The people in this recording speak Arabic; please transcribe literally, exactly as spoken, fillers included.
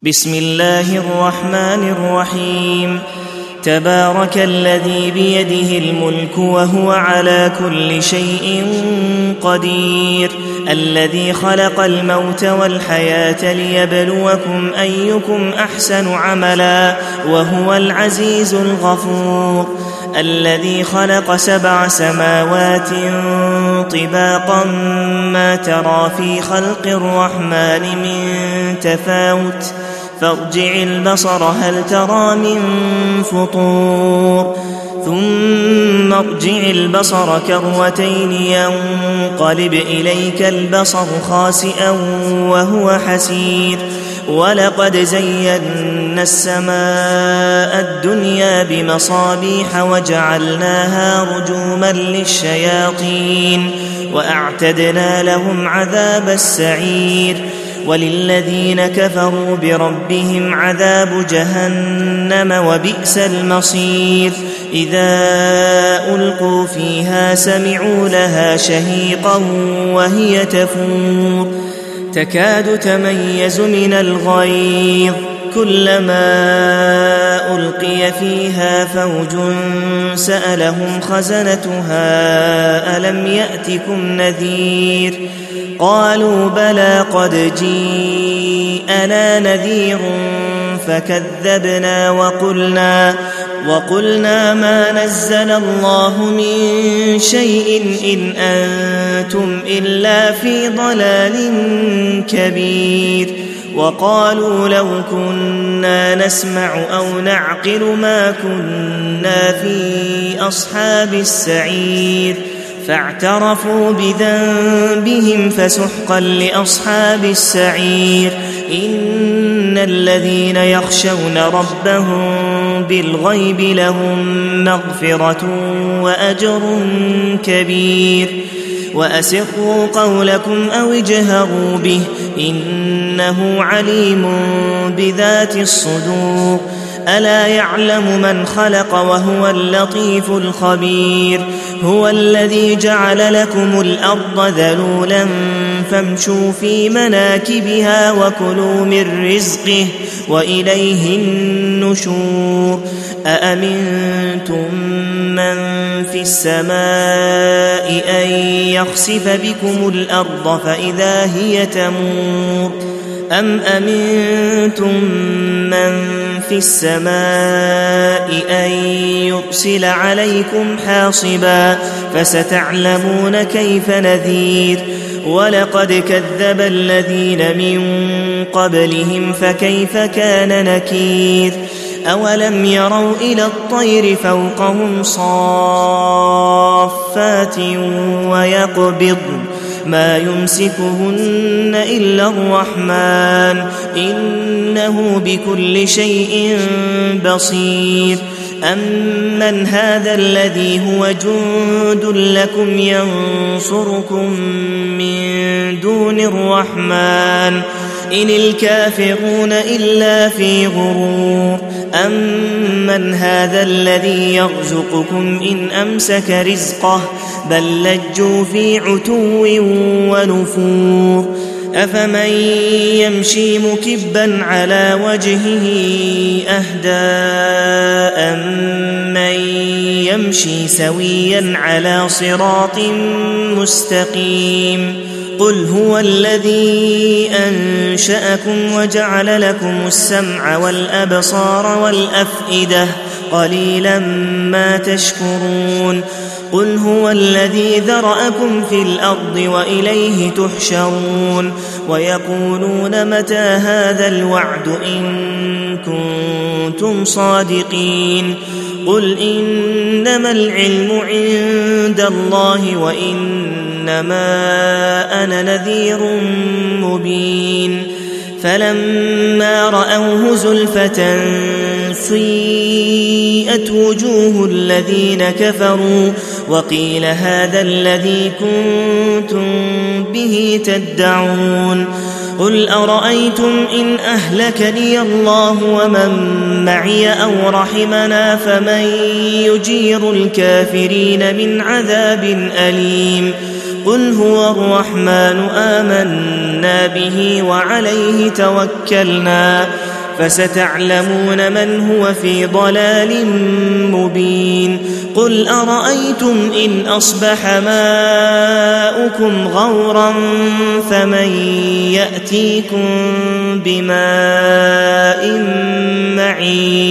بسم الله الرحمن الرحيم. تبارك الذي بيده الملك وهو على كل شيء قدير، الذي خلق الموت والحياة ليبلوكم أيكم أحسن عملا وهو العزيز الغفور، الذي خلق سبع سماوات طباقا ما ترى في خلق الرحمن من تفاوت فارجع البصر هل ترى من فطور ثم ارجع البصر كرتين ينقلب إليك البصر خاسئا وهو حسير، ولقد زينا السماء الدنيا بمصابيح وجعلناها رجوما للشياطين وأعتدنا لهم عذاب السعير، وللذين كفروا بربهم عذاب جهنم وبئس المصير. إذا ألقوا فيها سمعوا لها شهيقا وهي تفور تكاد تميز من الغيظ، كلما ألقي فيها فوج سألهم خزنتها ألم يأتكم نذير، قالوا بلى قد جيءنا نذير فكذبنا وقلنا وقلنا ما نزل الله من شيء إن أنتم إلا في ضلال كبير، وقالوا لو كنا نسمع أو نعقل ما كنا في أصحاب السعير، فاعترفوا بذنبهم فسحقا لأصحاب السعير. إن الذين يخشون ربهم بالغيب لهم مغفرة وأجر كبير، وأسروا قولكم أو اجهروا به إنه عليم بذات الصدور، ألا يعلم من خلق وهو اللطيف الخبير. هو الذي جعل لكم الأرض ذلولا فامشوا في مناكبها وكلوا من رزقه وإليه النشور. أأمنتم من في السماء أن يخسف بكم الأرض فإذا هي تمور، أم أمنتم من في السماء أن يرسل عليكم حاصبا فستعلمون كيف نذير. ولقد كذب الذين من قبلهم فكيف كان نكير. أولم يروا إلى الطير فوقهم صافات ويقبض ما يمسكهن إلا الرحمن إنه بكل شيء بصير. أمن هذا الذي هو جند لكم ينصركم من دون الرحمن إن الكافرون إلا في غرور. أمن هذا الذي يرزقكم إن أمسك رزقه بل لجوا في عتو ونفور. أفمن يمشي مكبا على وجهه أهدى أمن يمشي سويا على صراط مستقيم. قل هو الذي أنشأكم وجعل لكم السمع والأبصار والأفئدة قليلا ما تشكرون. قل هو الذي ذرأكم في الأرض وإليه تحشرون. ويقولون متى هذا الوعد إن كنتم صادقين. قل إنما العلم عند الله وإنما أنا نذير مبين. فلما رأوه زلفة سيئت وجوه الذين كفروا وقيل هذا الذي كنتم به تدعون. قل أرأيتم إن أهلكني الله ومن معي أو رحمنا فمن يجير الكافرين من عذاب أليم. قل هو الرحمن آمنا به وعليه توكلنا فستعلمون من هو في ضلال مبين قل أرأيتم إن أصبح ماؤكم غورا فمن يأتيكم بماء معين